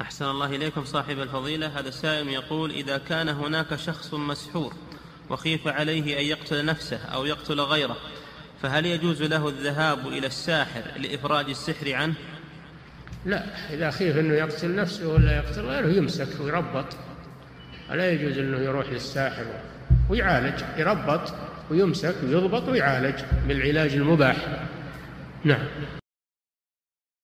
أحسن الله إليكم صاحب الفضيلة. هذا السائل يقول: إذا كان هناك شخص مسحور وخيف عليه أن يقتل نفسه أو يقتل غيره، فهل يجوز له الذهاب إلى الساحر لإفراج السحر عنه؟ لا، إذا خيف أنه يقتل نفسه ولا يقتل غيره يمسك ويربط، لا يجوز أنه يروح للساحر ويعالج، يربط ويمسك ويضبط ويعالج بالعلاج المباح. نعم.